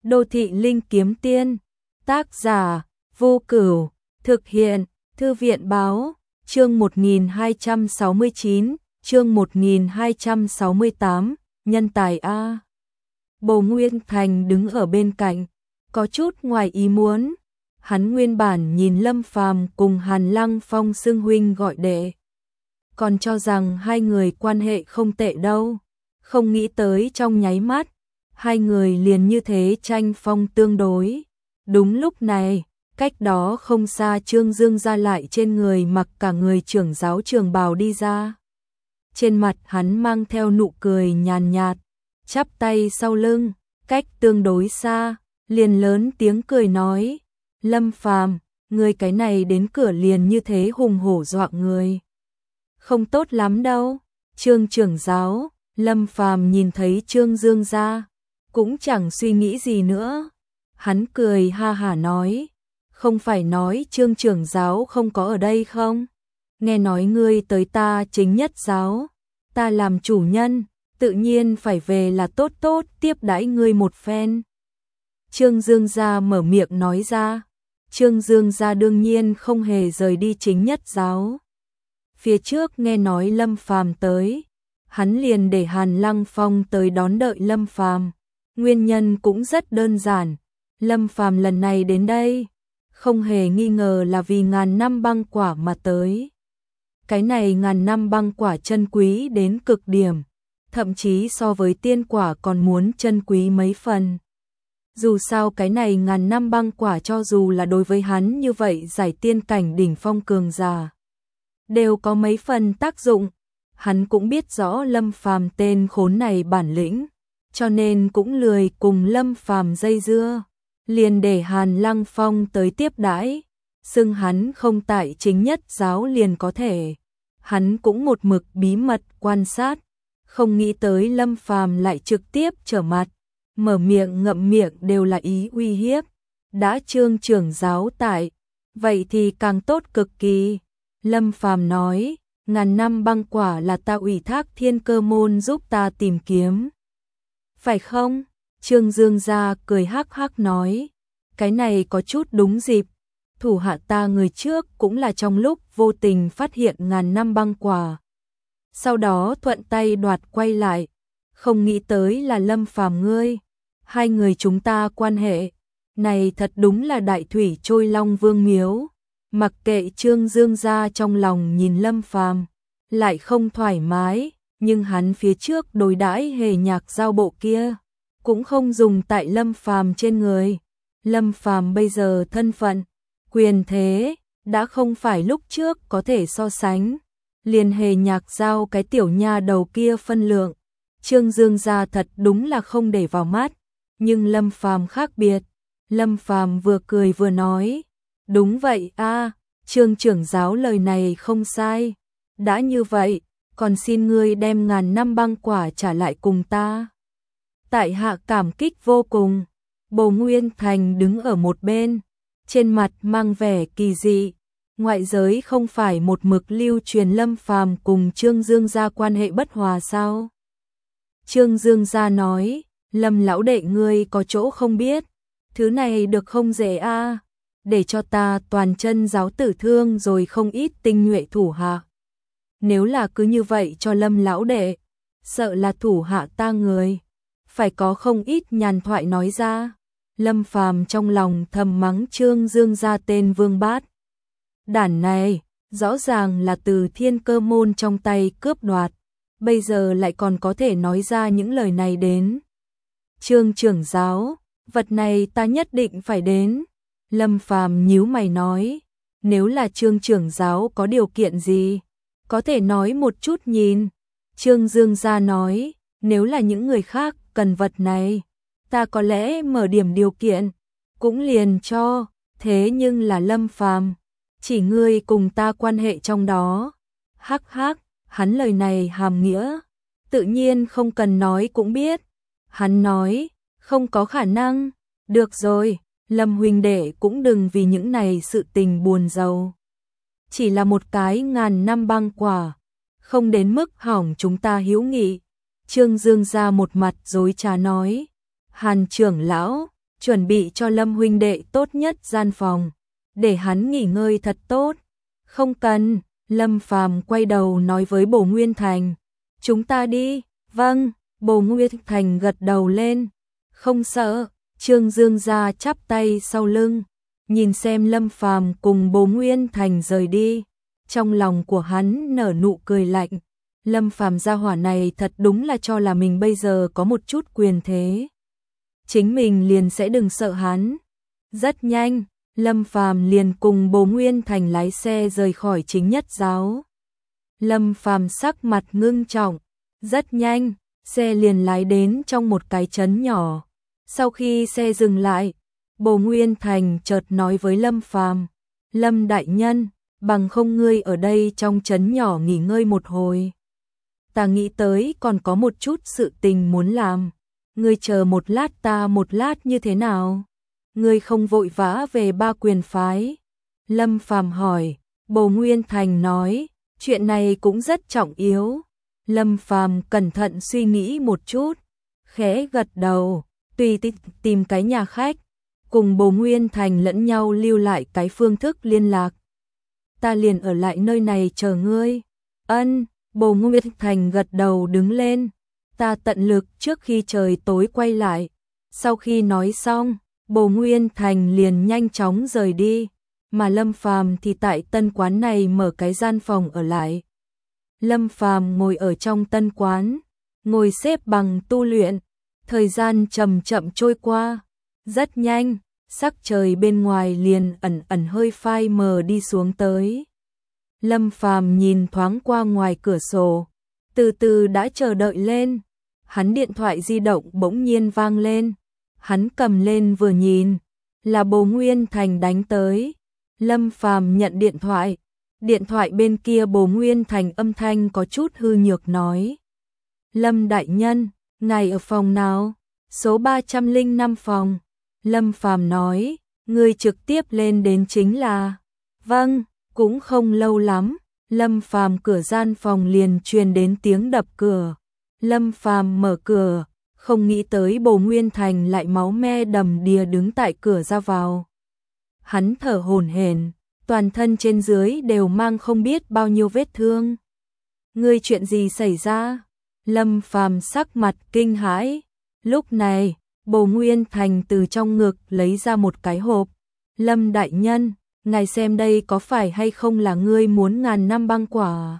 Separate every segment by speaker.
Speaker 1: Đô thị linh kiếm tiên, tác giả Vô Cửu, thực hiện Thư viện báo, chương 1269, chương 1268, nhân tài A. Bồ Nguyên Thành đứng ở bên cạnh, có chút ngoài ý muốn. Hắn nguyên bản nhìn Lâm Phàm cùng Hàn Lăng Phong xưng huynh gọi đệ, còn cho rằng hai người quan hệ không tệ đâu, không nghĩ tới trong nháy mắt, hai người liền như thế tranh phong tương đối. Đúng lúc này, cách đó không xa Trương Dương ra lại trên người mặc cả người trưởng giáo trường bào đi ra. Trên mặt hắn mang theo nụ cười nhàn nhạt, chắp tay sau lưng, cách tương đối xa, liền lớn tiếng cười nói: Lâm Phàm, ngươi cái này đến cửa liền như thế hùng hổ dọa người, không tốt lắm đâu. Trương trưởng giáo, Lâm Phàm nhìn thấy Trương Dương ra, cũng chẳng suy nghĩ gì nữa. Hắn cười ha hả nói: không phải nói Trương trưởng giáo không có ở đây không? Nghe nói ngươi tới ta chính nhất giáo, ta làm chủ nhân, tự nhiên phải về là tốt tốt tiếp đãi ngươi một phen. Trương Dương gia mở miệng nói ra. Trương Dương gia đương nhiên không hề rời đi chính nhất giáo. Phía trước nghe nói Lâm Phàm tới, hắn liền để Hàn Lăng Phong tới đón đợi Lâm Phàm. Nguyên nhân cũng rất đơn giản, Lâm Phàm lần này đến đây, không hề nghi ngờ là vì ngàn năm băng quả mà tới. Cái này ngàn năm băng quả chân quý đến cực điểm, thậm chí so với tiên quả còn muốn chân quý mấy phần. Dù sao cái này ngàn năm băng quả cho dù là đối với hắn như vậy giải tiên cảnh đỉnh phong cường giả, đều có mấy phần tác dụng. Hắn cũng biết rõ Lâm Phàm tên khốn này bản lĩnh, cho nên cũng lười cùng Lâm Phàm dây dưa, liền để Hàn Lăng Phong tới tiếp đãi, xưng hắn không tại chính nhất giáo liền có thể. Hắn cũng một mực bí mật quan sát, không nghĩ tới Lâm Phàm lại trực tiếp trở mặt, mở miệng ngậm miệng đều là ý uy hiếp. Đã Trương trưởng giáo tại, vậy thì càng tốt cực kỳ. Lâm Phàm nói: ngàn năm băng quả là ta ủy thác Thiên Cơ môn giúp ta tìm kiếm, phải không? Trương Dương gia cười hắc hắc nói: cái này có chút đúng dịp, thủ hạ ta người trước cũng là trong lúc vô tình phát hiện ngàn năm băng quả, sau đó thuận tay đoạt quay lại, không nghĩ tới là Lâm Phàm ngươi. Hai người chúng ta quan hệ này thật đúng là đại thủy trôi long vương miếu. Mặc kệ Trương Dương gia trong lòng nhìn Lâm Phàm lại không thoải mái, nhưng hắn phía trước đối đãi hề nhạc giao bộ kia cũng không dùng tại Lâm Phàm trên người. Lâm Phàm bây giờ thân phận, quyền thế đã không phải lúc trước có thể so sánh, liền hề nhạc giao cái tiểu nha đầu kia phân lượng, Trương Dương gia thật đúng là không để vào mắt. Nhưng Lâm Phàm khác biệt, Lâm Phàm vừa cười vừa nói: đúng vậy a, Trương trưởng giáo lời này không sai, đã như vậy, còn xin ngươi đem ngàn năm băng quả trả lại cùng ta. Tại hạ cảm kích vô cùng. Bồ Nguyên Thành đứng ở một bên, trên mặt mang vẻ kỳ dị. Ngoại giới không phải một mực lưu truyền Lâm Phàm cùng Trương Dương gia quan hệ bất hòa sao? Trương Dương gia nói: Lâm lão đệ ngươi có chỗ không biết, thứ này được không dễ a, để cho ta toàn chân giáo tử thương rồi không ít tinh nhuệ thủ hạ. Nếu là cứ như vậy cho Lâm lão đệ, sợ là thủ hạ ta người phải có không ít nhàn thoại nói ra. Lâm Phàm trong lòng thầm mắng Trương Dương gia tên vương bát đản này, rõ ràng là từ Thiên Cơ môn trong tay cướp đoạt, bây giờ lại còn có thể nói ra những lời này đến. Trương trưởng giáo, vật này ta nhất định phải đến. Lâm Phàm nhíu mày nói: nếu là Trương trưởng giáo có điều kiện gì, có thể nói một chút nhìn. Trương Dương gia nói: nếu là những người khác cần vật này, ta có lẽ mở điểm điều kiện, cũng liền cho, thế nhưng là Lâm Phàm, chỉ ngươi cùng ta quan hệ trong đó. Hắc hắc, hắn lời này hàm nghĩa, tự nhiên không cần nói cũng biết. Hắn nói: không có khả năng. Được rồi, Lâm huynh đệ cũng đừng vì những này sự tình buồn rầu. Chỉ là một cái ngàn năm băng quả, không đến mức hỏng chúng ta hữu nghị. Trương Dương gia một mặt dối trá nói: Hàn trưởng lão, chuẩn bị cho Lâm huynh đệ tốt nhất gian phòng, để hắn nghỉ ngơi thật tốt. Không cần, Lâm Phàm quay đầu nói với Bồ Nguyên Thành, chúng ta đi. Vâng, Bồ Nguyên Thành gật đầu lên, không sợ. Trương Dương gia chắp tay sau lưng, nhìn xem Lâm Phàm cùng Bồ Nguyên Thành rời đi, trong lòng của hắn nở nụ cười lạnh. Lâm Phàm gia hỏa này thật đúng là cho là mình bây giờ có một chút quyền thế, chính mình liền sẽ đừng sợ hắn. Rất nhanh, Lâm Phàm liền cùng Bồ Nguyên Thành lái xe rời khỏi Chính Nhất Giáo. Lâm Phàm sắc mặt ngưng trọng, rất nhanh, xe liền lái đến trong một cái trấn nhỏ. Sau khi xe dừng lại, Bồ Nguyên Thành chợt nói với Lâm Phàm, Lâm đại nhân, bằng không ngươi ở đây trong trấn nhỏ nghỉ ngơi một hồi. Ta nghĩ tới còn có một chút sự tình muốn làm, ngươi chờ một lát ta một lát như thế nào? Ngươi không vội vã về Ba Quyền phái? Lâm Phàm hỏi. Bồ Nguyên Thành nói, chuyện này cũng rất trọng yếu. Lâm Phàm cẩn thận suy nghĩ một chút, khẽ gật đầu, tùy tìm cái nhà khách, cùng Bồ Nguyên Thành lẫn nhau lưu lại cái phương thức liên lạc. Ta liền ở lại nơi này chờ ngươi. Ân, Bồ Nguyên Thành gật đầu đứng lên, ta tận lực trước khi trời tối quay lại. Sau khi nói xong, Bồ Nguyên Thành liền nhanh chóng rời đi, mà Lâm Phàm thì tại tân quán này mở cái gian phòng ở lại. Lâm Phàm ngồi ở trong tân quán, ngồi xếp bằng tu luyện, thời gian chậm chậm trôi qua, rất nhanh, sắc trời bên ngoài liền ẩn ẩn hơi phai mờ đi xuống tới. Lâm Phàm nhìn thoáng qua ngoài cửa sổ, từ từ đã chờ đợi lên. Hắn điện thoại di động bỗng nhiên vang lên, hắn cầm lên vừa nhìn, là Bồ Nguyên Thành đánh tới. Lâm Phàm nhận điện thoại bên kia Bồ Nguyên Thành âm thanh có chút hư nhược nói, Lâm đại nhân, ngài ở phòng nào? Số 305 phòng. Lâm Phàm nói, người trực tiếp lên đến chính là. Vâng, cũng không lâu lắm, Lâm Phàm cửa gian phòng liền truyền đến tiếng đập cửa. Lâm Phàm mở cửa, không nghĩ tới Bồ Nguyên Thành lại máu me đầm đìa đứng tại cửa ra vào. Hắn thở hổn hển, toàn thân trên dưới đều mang không biết bao nhiêu vết thương. Ngươi chuyện gì xảy ra? Lâm Phàm sắc mặt kinh hãi. Lúc này, Bồ Nguyên Thành từ trong ngực lấy ra một cái hộp. Lâm đại nhân, ngài xem đây có phải hay không là ngươi muốn ngàn năm băng quả?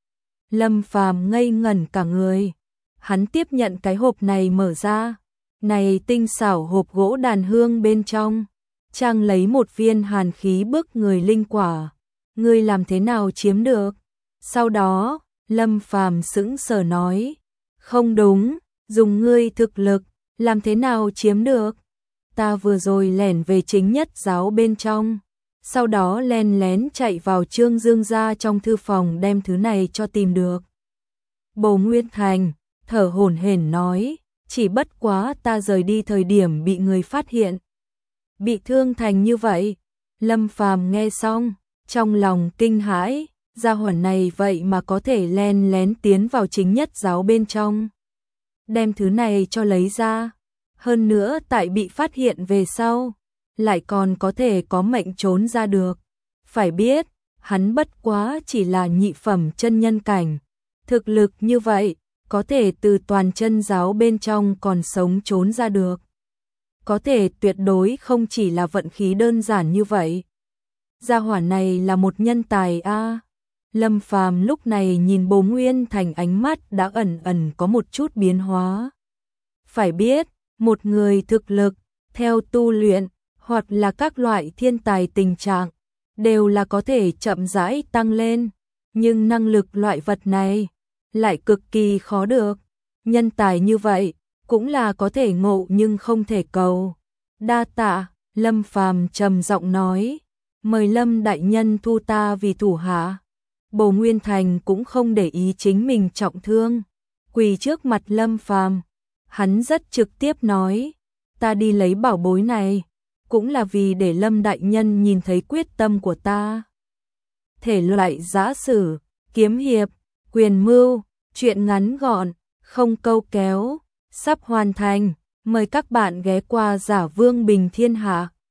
Speaker 1: Lâm Phàm ngây ngẩn cả người. Hắn tiếp nhận cái hộp này mở ra. Này tinh xảo hộp gỗ đàn hương bên trong, trang lấy một viên hàn khí bức người linh quả. Ngươi làm thế nào chiếm được? Sau đó, Lâm Phàm sững sờ nói, không đúng, dùng ngươi thực lực, làm thế nào chiếm được? Ta vừa rồi lẻn về Chính Nhất Giáo bên trong, sau đó len lén chạy vào Trương Dương gia trong thư phòng đem thứ này cho tìm được. Bồ Nguyên Thành thở hổn hển nói, chỉ bất quá ta rời đi thời điểm bị người phát hiện. Bị thương thành như vậy. Lâm Phàm nghe xong, trong lòng kinh hãi, gia hỏa này vậy mà có thể len lén tiến vào Chính Nhất Giáo bên trong, đem thứ này cho lấy ra. Hơn nữa tại bị phát hiện về sau, lại còn có thể có mệnh trốn ra được. Phải biết, hắn bất quá chỉ là nhị phẩm chân nhân cảnh. Thực lực như vậy, có thể từ toàn chân giáo bên trong còn sống trốn ra được. Có thể tuyệt đối không chỉ là vận khí đơn giản như vậy. Gia hỏa này là một nhân tài a. Lâm Phàm lúc này nhìn Bồ Nguyên Thành ánh mắt đã ẩn ẩn có một chút biến hóa. Phải biết, một người thực lực, theo tu luyện, hoặc là các loại thiên tài tình trạng, đều là có thể chậm rãi tăng lên. Nhưng năng lực loại vật này, lại cực kỳ khó được. Nhân tài như vậy, cũng là có thể ngộ nhưng không thể cầu. Đa tạ, Lâm Phàm trầm giọng nói, mời Lâm đại nhân thu ta vì thủ hạ. Bồ Nguyên Thành cũng không để ý chính mình trọng thương, quỳ trước mặt Lâm Phàm. Hắn rất trực tiếp nói, ta đi lấy bảo bối này, cũng là vì để Lâm đại nhân nhìn thấy quyết tâm của ta. Thể loại giã sử, kiếm hiệp, quyền mưu, truyện ngắn gọn, không câu kéo, sắp hoàn thành. Mời các bạn ghé qua Giả Vương Bình Thiên Hạ.